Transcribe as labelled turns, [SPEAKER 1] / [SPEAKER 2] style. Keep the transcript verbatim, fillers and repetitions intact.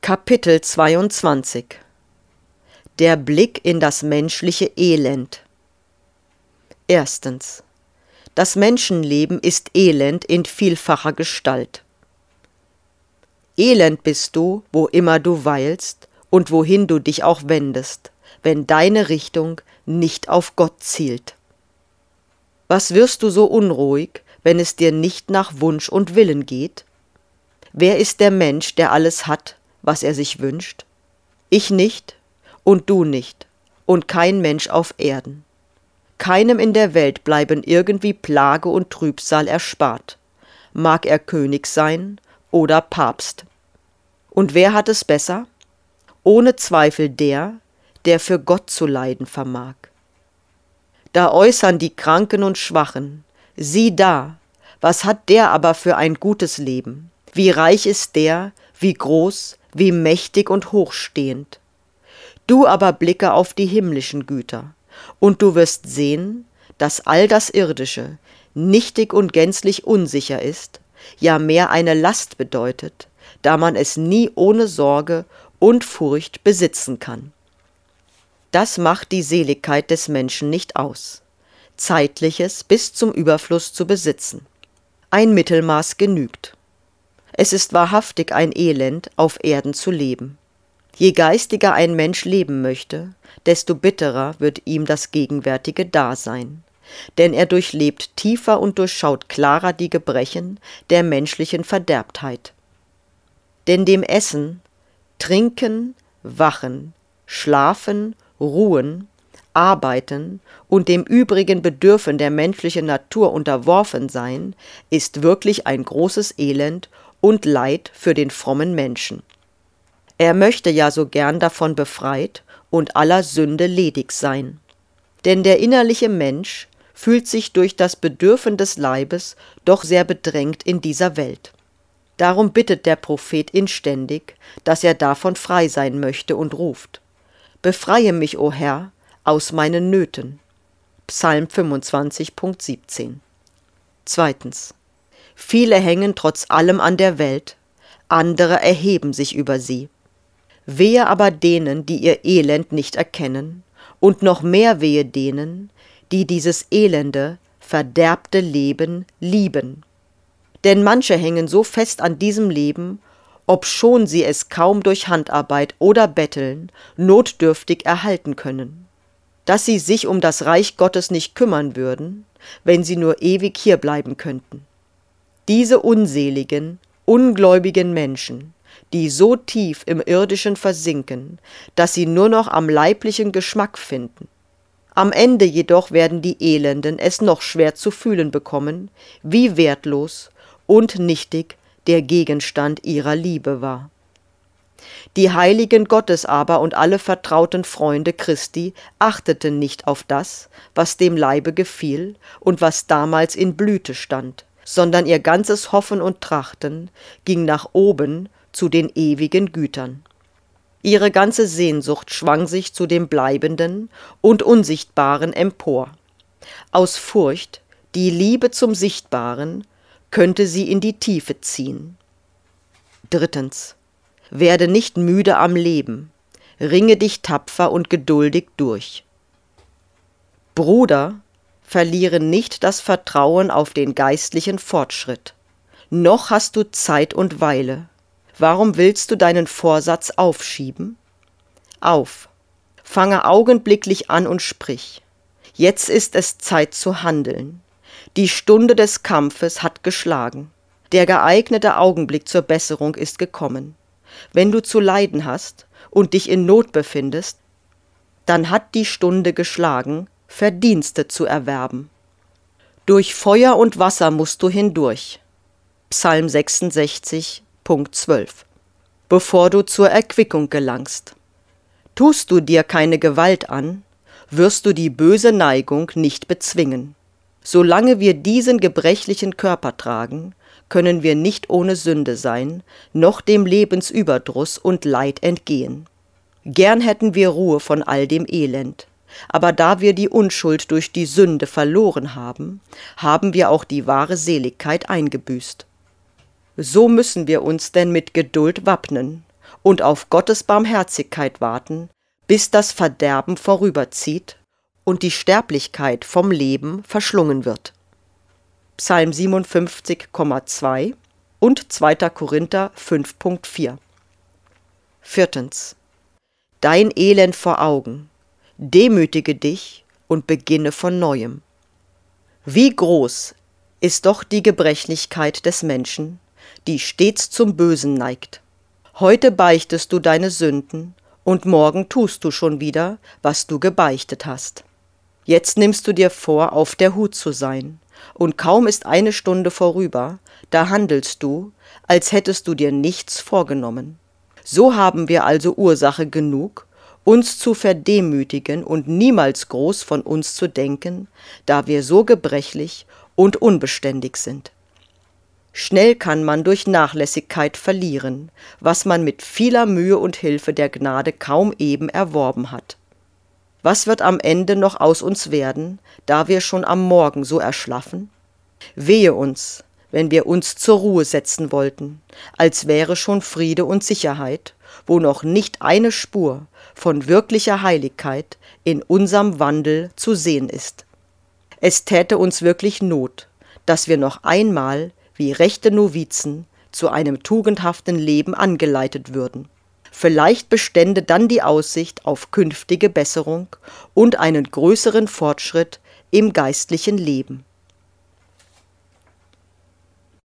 [SPEAKER 1] Kapitel zweiundzwanzig. Der Blick in das menschliche Elend. Erstens. Das Menschenleben ist Elend in vielfacher Gestalt. Elend bist du, wo immer du weilst und wohin du dich auch wendest, wenn deine Richtung nicht auf Gott zielt. Was wirst du so unruhig, wenn es dir nicht nach Wunsch und Willen geht? Wer ist der Mensch, der alles hat, was er sich wünscht? Ich nicht und du nicht und kein Mensch auf Erden. Keinem in der Welt bleiben irgendwie Plage und Trübsal erspart, mag er König sein oder Papst. Und wer hat es besser? Ohne Zweifel der, der für Gott zu leiden vermag. Da äußern die Kranken und Schwachen, sieh da, was hat der aber für ein gutes Leben? Wie reich ist der, wie groß, wie mächtig und hochstehend. Du aber blicke auf die himmlischen Güter, und du wirst sehen, dass all das Irdische nichtig und gänzlich unsicher ist, ja mehr eine Last bedeutet, da man es nie ohne Sorge und Furcht besitzen kann. Das macht die Seligkeit des Menschen nicht aus, Zeitliches bis zum Überfluss zu besitzen. Ein Mittelmaß genügt. Es ist wahrhaftig ein Elend, auf Erden zu leben. Je geistiger ein Mensch leben möchte, desto bitterer wird ihm das gegenwärtige Dasein, denn er durchlebt tiefer und durchschaut klarer die Gebrechen der menschlichen Verderbtheit. Denn dem Essen, Trinken, Wachen, Schlafen, Ruhen, Arbeiten und dem übrigen Bedürfen der menschlichen Natur unterworfen sein, ist wirklich ein großes Elend und Leid für den frommen Menschen. Er möchte ja so gern davon befreit und aller Sünde ledig sein. Denn der innerliche Mensch fühlt sich durch das Bedürfen des Leibes doch sehr bedrängt in dieser Welt. Darum bittet der Prophet inständig, dass er davon frei sein möchte und ruft: Befreie mich, o Herr, aus meinen Nöten. Psalm fünfundzwanzig, Punkt siebzehn. Zweitens. Viele hängen trotz allem an der Welt, andere erheben sich über sie. Wehe aber denen, die ihr Elend nicht erkennen, und noch mehr wehe denen, die dieses elende, verderbte Leben lieben. Denn manche hängen so fest an diesem Leben, obschon sie es kaum durch Handarbeit oder Betteln notdürftig erhalten können, dass sie sich um das Reich Gottes nicht kümmern würden, wenn sie nur ewig hierbleiben könnten. Diese unseligen, ungläubigen Menschen, die so tief im Irdischen versinken, dass sie nur noch am leiblichen Geschmack finden. Am Ende jedoch werden die Elenden es noch schwer zu fühlen bekommen, wie wertlos und nichtig der Gegenstand ihrer Liebe war. Die Heiligen Gottes aber und alle vertrauten Freunde Christi achteten nicht auf das, was dem Leibe gefiel und was damals in Blüte stand, sondern ihr ganzes Hoffen und Trachten ging nach oben zu den ewigen Gütern. Ihre ganze Sehnsucht schwang sich zu dem Bleibenden und Unsichtbaren empor. Aus Furcht, die Liebe zum Sichtbaren könnte sie in die Tiefe ziehen. Drittens. Werde nicht müde am Leben, ringe dich tapfer und geduldig durch. Bruder, verliere nicht das Vertrauen auf den geistlichen Fortschritt. Noch hast du Zeit und Weile. Warum willst du deinen Vorsatz aufschieben? Auf, fange augenblicklich an und sprich. Jetzt ist es Zeit zu handeln. Die Stunde des Kampfes hat geschlagen. Der geeignete Augenblick zur Besserung ist gekommen. Wenn du zu leiden hast und dich in Not befindest, dann hat die Stunde geschlagen, Verdienste zu erwerben. Durch Feuer und Wasser musst du hindurch. Psalm sechsundsechzig, Punkt zwölf. Bevor du zur Erquickung gelangst. Tust du dir keine Gewalt an, wirst du die böse Neigung nicht bezwingen. Solange wir diesen gebrechlichen Körper tragen, können wir nicht ohne Sünde sein, noch dem Lebensüberdruss und Leid entgehen. Gern hätten wir Ruhe von all dem Elend, aber da wir die Unschuld durch die Sünde verloren haben, haben wir auch die wahre Seligkeit eingebüßt. So müssen wir uns denn mit Geduld wappnen und auf Gottes Barmherzigkeit warten, bis das Verderben vorüberzieht und die Sterblichkeit vom Leben verschlungen wird. Psalm siebenundfünfzig Komma zwei und zweiter Korinther fünf Punkt vier. Viertens. Dein Elend vor Augen. Demütige dich und beginne von Neuem. Wie groß ist doch die Gebrechlichkeit des Menschen, die stets zum Bösen neigt. Heute beichtest du deine Sünden und morgen tust du schon wieder, was du gebeichtet hast. Jetzt nimmst du dir vor, auf der Hut zu sein, und kaum ist eine Stunde vorüber, da handelst du, als hättest du dir nichts vorgenommen. So haben wir also Ursache genug, uns zu verdemütigen und niemals groß von uns zu denken, da wir so gebrechlich und unbeständig sind. Schnell kann man durch Nachlässigkeit verlieren, was man mit vieler Mühe und Hilfe der Gnade kaum eben erworben hat. Was wird am Ende noch aus uns werden, da wir schon am Morgen so erschlaffen? Wehe uns, wenn wir uns zur Ruhe setzen wollten, als wäre schon Friede und Sicherheit, wo noch nicht eine Spur von wirklicher Heiligkeit in unserem Wandel zu sehen ist. Es täte uns wirklich Not, dass wir noch einmal wie rechte Novizen zu einem tugendhaften Leben angeleitet würden. Vielleicht bestände dann die Aussicht auf künftige Besserung und einen größeren Fortschritt im geistlichen Leben.